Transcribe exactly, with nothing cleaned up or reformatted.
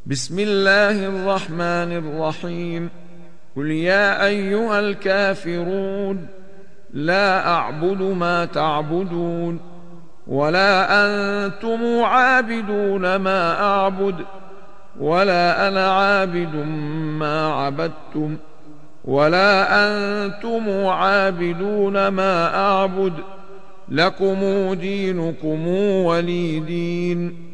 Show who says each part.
Speaker 1: بسم الله الرحمن الرحيم. قل يا أيها الكافرون لا أعبد ما تعبدون ولا أنتم عابدون ما أعبد ولا أنا عابد ما عبدتم ولا أنتم عابدون ما أعبد لكم دينكم ولي دين.